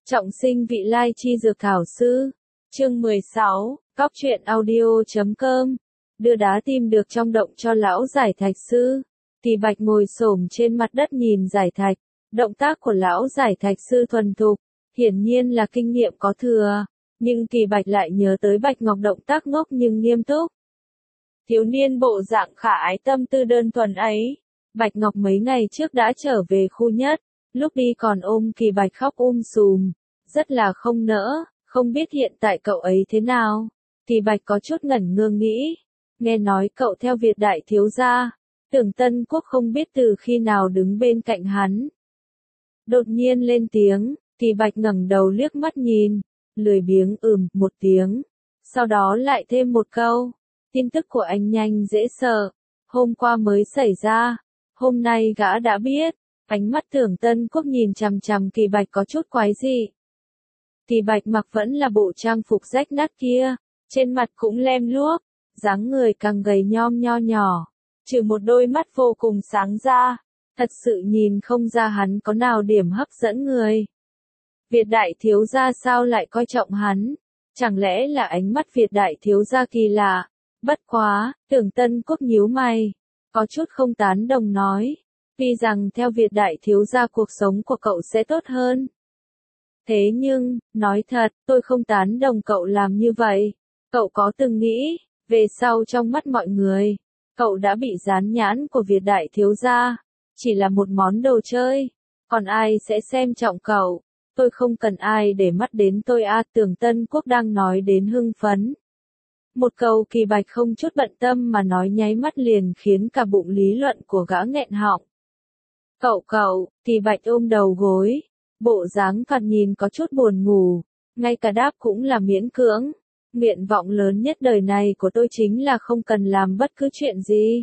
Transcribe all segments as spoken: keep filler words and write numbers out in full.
Trọng sinh vị lai chi dược thảo sư. Chương mười sáu, cóc truyện audio chấm com. Đưa đá tim được trong động cho lão giải thạch sư. Kỳ Bạch ngồi xổm trên mặt đất nhìn giải thạch. Động tác của lão giải thạch sư thuần thục, hiển nhiên là kinh nghiệm có thừa. Nhưng Kỳ Bạch lại nhớ tới Bạch Ngọc động tác ngốc nhưng nghiêm túc. Thiếu niên bộ dạng khả ái tâm tư đơn thuần ấy. Bạch Ngọc mấy ngày trước đã trở về khu nhất. Lúc đi còn ôm Kỳ Bạch khóc um sùm, rất là không nỡ, không biết hiện tại cậu ấy thế nào. Kỳ Bạch có chút ngẩn ngơ nghĩ, nghe nói cậu theo Việt đại thiếu gia, Tưởng Tân Quốc không biết từ khi nào đứng bên cạnh hắn. Đột nhiên lên tiếng, Kỳ Bạch ngẩng đầu liếc mắt nhìn, lười biếng ừm một tiếng, sau đó lại thêm một câu, tin tức của anh nhanh dễ sợ, hôm qua mới xảy ra, hôm nay gã đã biết. Ánh mắt Tưởng Tân Quốc nhìn chằm chằm Kỳ Bạch có chút quái dị. Kỳ Bạch mặc vẫn là bộ trang phục rách nát kia, trên mặt cũng lem luốc, dáng người càng gầy nhom nho nhỏ, trừ một đôi mắt vô cùng sáng ra, thật sự nhìn không ra hắn có nào điểm hấp dẫn người. Việt đại thiếu gia sao lại coi trọng hắn? Chẳng lẽ là ánh mắt Việt đại thiếu gia kỳ lạ? Bất quá, Tưởng Tân Quốc nhíu mày, có chút không tán đồng nói. Vì rằng theo Việt đại thiếu gia cuộc sống của cậu sẽ tốt hơn. Thế nhưng, nói thật, tôi không tán đồng cậu làm như vậy. Cậu có từng nghĩ, về sau trong mắt mọi người, cậu đã bị dán nhãn của Việt đại thiếu gia, chỉ là một món đồ chơi, còn ai sẽ xem trọng cậu? Tôi không cần ai để mắt đến tôi a. Tưởng Tân Quốc đang nói đến hưng phấn. Một câu Kỳ Bạch không chút bận tâm mà nói nháy mắt liền khiến cả bụng lý luận của gã nghẹn họng. Cậu cậu, Kỳ Bạch ôm đầu gối, bộ dáng thoạt nhìn có chút buồn ngủ, ngay cả đáp cũng là miễn cưỡng. Nguyện vọng lớn nhất đời này của tôi chính là không cần làm bất cứ chuyện gì.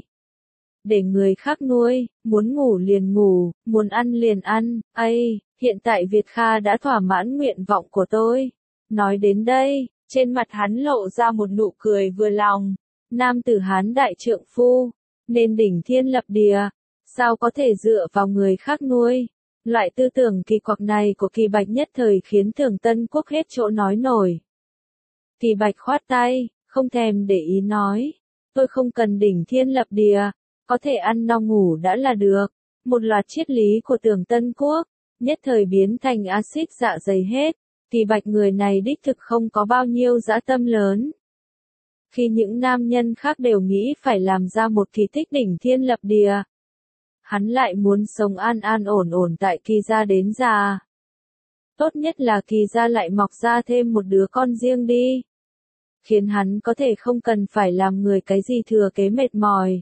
Để người khác nuôi, muốn ngủ liền ngủ, muốn ăn liền ăn, ây, hiện tại Việt Kha đã thỏa mãn nguyện vọng của tôi. Nói đến đây, trên mặt hắn lộ ra một nụ cười vừa lòng, nam tử Hán đại trượng phu, nên đỉnh thiên lập địa. Sao có thể dựa vào người khác nuôi? Loại tư tưởng kỳ quặc này của Kỳ Bạch nhất thời khiến Tưởng Tân Quốc hết chỗ nói nổi. Kỳ Bạch khoát tay, không thèm để ý nói. Tôi không cần đỉnh thiên lập địa, có thể ăn no ngủ đã là được. Một loạt triết lý của Tưởng Tân Quốc, nhất thời biến thành axit dạ dày hết. Kỳ Bạch người này đích thực không có bao nhiêu dã tâm lớn. Khi những nam nhân khác đều nghĩ phải làm ra một kỳ tích đỉnh thiên lập địa, hắn lại muốn sống an an ổn ổn tại Kỳ gia đến già. Tốt nhất là Kỳ gia lại mọc ra thêm một đứa con riêng đi. Khiến hắn có thể không cần phải làm người cái gì thừa kế mệt mỏi.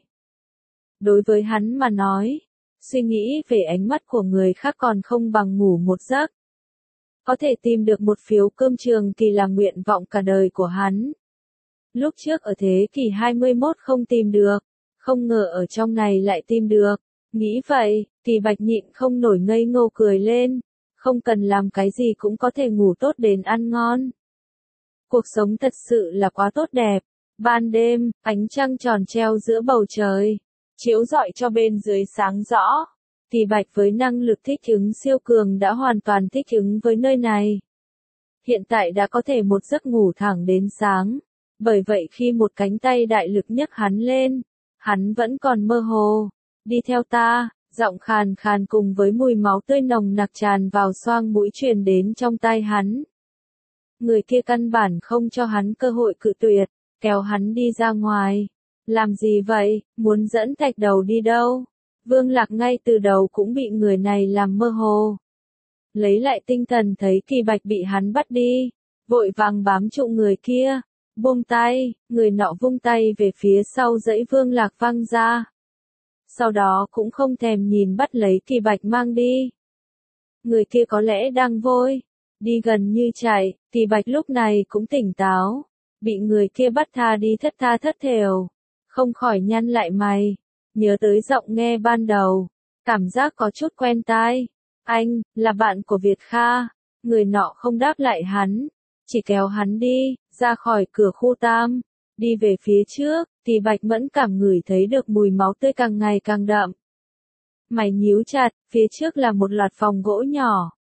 Đối với hắn mà nói, suy nghĩ về ánh mắt của người khác còn không bằng ngủ một giấc. Có thể tìm được một phiếu cơm trường Kỳ là nguyện vọng cả đời của hắn. Lúc trước ở thế kỷ hai mươi mốt không tìm được, không ngờ ở trong này lại tìm được. Nghĩ vậy, Kỳ Bạch nhịn không nổi ngây ngô cười lên, không cần làm cái gì cũng có thể ngủ tốt đến ăn ngon. Cuộc sống thật sự là quá tốt đẹp. Ban đêm, ánh trăng tròn treo giữa bầu trời, chiếu rọi cho bên dưới sáng rõ. Kỳ Bạch với năng lực thích ứng siêu cường đã hoàn toàn thích ứng với nơi này. Hiện tại đã có thể một giấc ngủ thẳng đến sáng. Bởi vậy khi một cánh tay đại lực nhấc hắn lên, hắn vẫn còn mơ hồ. Đi theo ta, giọng khàn khàn cùng với mùi máu tươi nồng nặc tràn vào xoang mũi truyền đến trong tai hắn. Người kia căn bản không cho hắn cơ hội cự tuyệt, kéo hắn đi ra ngoài. Làm gì vậy, muốn dẫn Thạch Đầu đi đâu? Vương Lạc ngay từ đầu cũng bị người này làm mơ hồ. Lấy lại tinh thần thấy Kỳ Bạch bị hắn bắt đi, vội vàng bám trụ người kia, buông tay, người nọ vung tay về phía sau dãy Vương Lạc văng ra. Sau đó cũng không thèm nhìn bắt lấy Kỳ Bạch mang đi. Người kia có lẽ đang vội, đi gần như chạy, Kỳ Bạch lúc này cũng tỉnh táo, bị người kia bắt tha đi thất tha thất thểu, không khỏi nhăn lại mày, nhớ tới giọng nghe ban đầu, cảm giác có chút quen tai. Anh, là bạn của Việt Kha, người nọ không đáp lại hắn, chỉ kéo hắn đi, ra khỏi cửa khu tam. Đi về phía trước, Kỳ Bạch mẫn cảm ngửi thấy được mùi máu tươi càng ngày càng đậm. Mày nhíu chặt, phía trước là một loạt phòng gỗ nhỏ,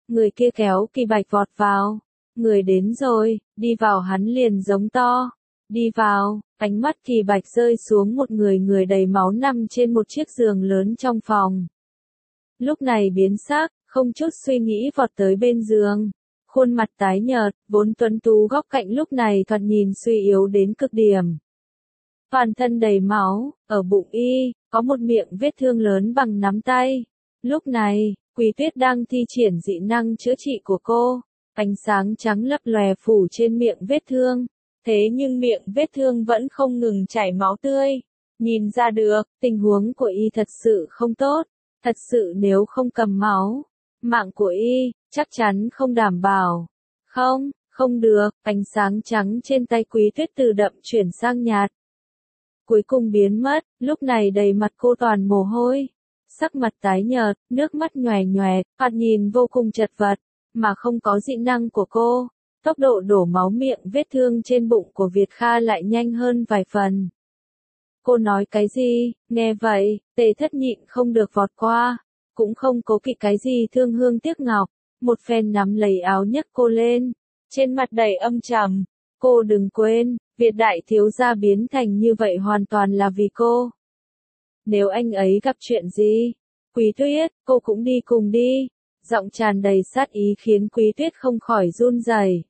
Người kia kéo Kỳ Bạch vọt vào. Người đến rồi, đi vào hắn liền giống to. Đi vào, ánh mắt Kỳ Bạch rơi xuống một người người đầy máu nằm trên một chiếc giường lớn trong phòng. Lúc này biến sắc, không chút suy nghĩ vọt tới bên giường. Khuôn mặt tái nhợt, vốn tuấn tú góc cạnh lúc này thoạt nhìn suy yếu đến cực điểm. Toàn thân đầy máu, ở bụng y, có một miệng vết thương lớn bằng nắm tay. Lúc này, Quý Tuyết đang thi triển dị năng chữa trị của cô. Ánh sáng trắng lấp lòe phủ trên miệng vết thương. Thế nhưng miệng vết thương vẫn không ngừng chảy máu tươi. Nhìn ra được, tình huống của y thật sự không tốt. Thật sự nếu không cầm máu, mạng của y, chắc chắn không đảm bảo. Không, không được, ánh sáng trắng trên tay Quý Tuyết từ đậm chuyển sang nhạt. Cuối cùng biến mất, lúc này đầy mặt cô toàn mồ hôi. Sắc mặt tái nhợt, nước mắt nhòe nhòe, thoạt nhìn vô cùng chật vật, mà không có dị năng của cô. Tốc độ đổ máu miệng vết thương trên bụng của Việt Kha lại nhanh hơn vài phần. Cô nói cái gì, nghe vậy, Tề Thất nhịn không được vọt qua, cũng không cố kỵ cái gì thương hương tiếc ngọc, một phen nắm lấy áo nhấc cô lên, trên mặt đầy âm trầm. Cô đừng quên, Việt đại thiếu gia biến thành như vậy hoàn toàn là vì cô. Nếu anh ấy gặp chuyện gì, Quý Tuyết, cô cũng đi cùng đi. Giọng tràn đầy sát ý khiến Quý Tuyết không khỏi run rẩy.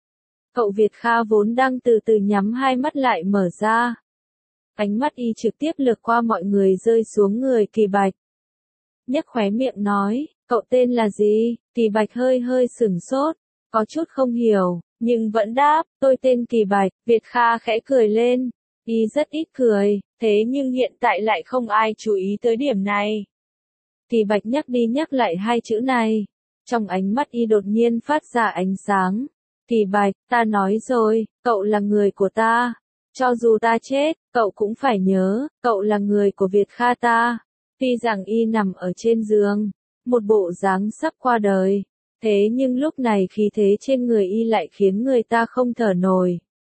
Cậu Việt Kha vốn đang từ từ nhắm hai mắt lại mở ra. Ánh mắt y trực tiếp lướt qua mọi người rơi xuống người Kỳ Bạch. Nhếch khóe miệng nói, cậu tên là gì? Kỳ Bạch hơi hơi sửng sốt, có chút không hiểu, nhưng vẫn đáp, tôi tên Kỳ Bạch. Việt Kha khẽ cười lên, y rất ít cười, thế nhưng hiện tại lại không ai chú ý tới điểm này. Kỳ Bạch nhắc đi nhắc lại hai chữ này, trong ánh mắt y đột nhiên phát ra ánh sáng. Kỳ Bạch, ta nói rồi, cậu là người của ta. Cho dù ta chết, cậu cũng phải nhớ, cậu là người của Việt Kha ta. Tuy rằng y nằm ở trên giường, một bộ dáng sắp qua đời, thế nhưng lúc này khí thế trên người y lại khiến người ta không thở nổi.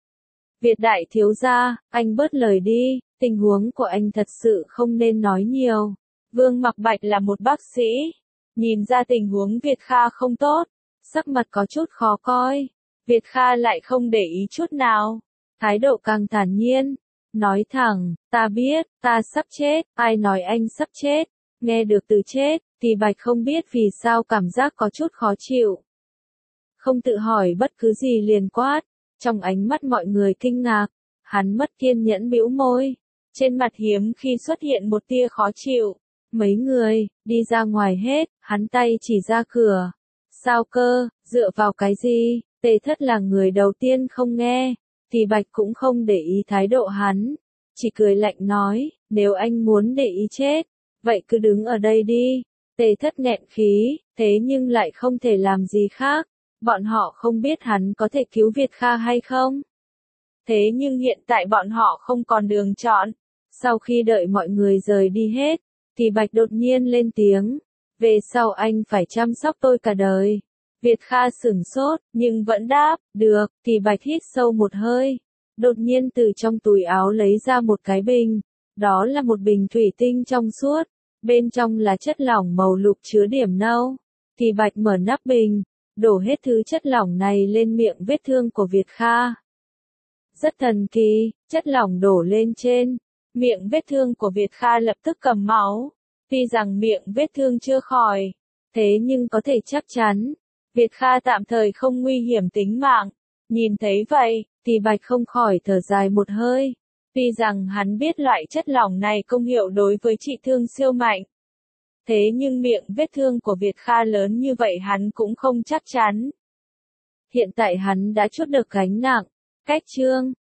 Việt đại thiếu gia, anh bớt lời đi, tình huống của anh thật sự không nên nói nhiều. Vương Mặc Bạch là một bác sĩ, nhìn ra tình huống Việt Kha không tốt, sắc mặt có chút khó coi. Việt Kha lại không để ý chút nào, thái độ càng thản nhiên, nói thẳng, ta biết, ta sắp chết, ai nói anh sắp chết. Nghe được từ chết, Kỳ Bạch không biết vì sao cảm giác có chút khó chịu. Không tự hỏi bất cứ gì liền quát, trong ánh mắt mọi người kinh ngạc, hắn mất kiên nhẫn bĩu môi, trên mặt hiếm khi xuất hiện một tia khó chịu. Mấy người, đi ra ngoài hết, hắn tay chỉ ra cửa. Sao cơ, dựa vào cái gì? Tề Thất là người đầu tiên không nghe, Kỳ Bạch cũng không để ý thái độ hắn, chỉ cười lạnh nói, nếu anh muốn để ý chết, vậy cứ đứng ở đây đi. Tề Thất nghẹn khí, thế nhưng lại không thể làm gì khác, bọn họ không biết hắn có thể cứu Việt Kha hay không. Thế nhưng hiện tại bọn họ không còn đường chọn. Sau khi đợi mọi người rời đi hết, Kỳ Bạch đột nhiên lên tiếng, về sau anh phải chăm sóc tôi cả đời. Việt Kha sửng sốt, nhưng vẫn đáp, được. Kỳ Bạch hít sâu một hơi, đột nhiên từ trong túi áo lấy ra một cái bình, đó là một bình thủy tinh trong suốt, bên trong là chất lỏng màu lục chứa điểm nâu. Kỳ Bạch mở nắp bình, đổ hết thứ chất lỏng này lên miệng vết thương của Việt Kha. Rất thần kỳ, chất lỏng đổ lên trên miệng vết thương của Việt Kha lập tức cầm máu. Tuy rằng miệng vết thương chưa khỏi, thế nhưng có thể chắc chắn, Việt Kha tạm thời không nguy hiểm tính mạng. Nhìn thấy vậy, Kỳ Bạch không khỏi thở dài một hơi. Tuy rằng hắn biết loại chất lỏng này công hiệu đối với trị thương siêu mạnh, thế nhưng miệng vết thương của Việt Kha lớn như vậy hắn cũng không chắc chắn. Hiện tại hắn đã trút được gánh nặng. Cách chương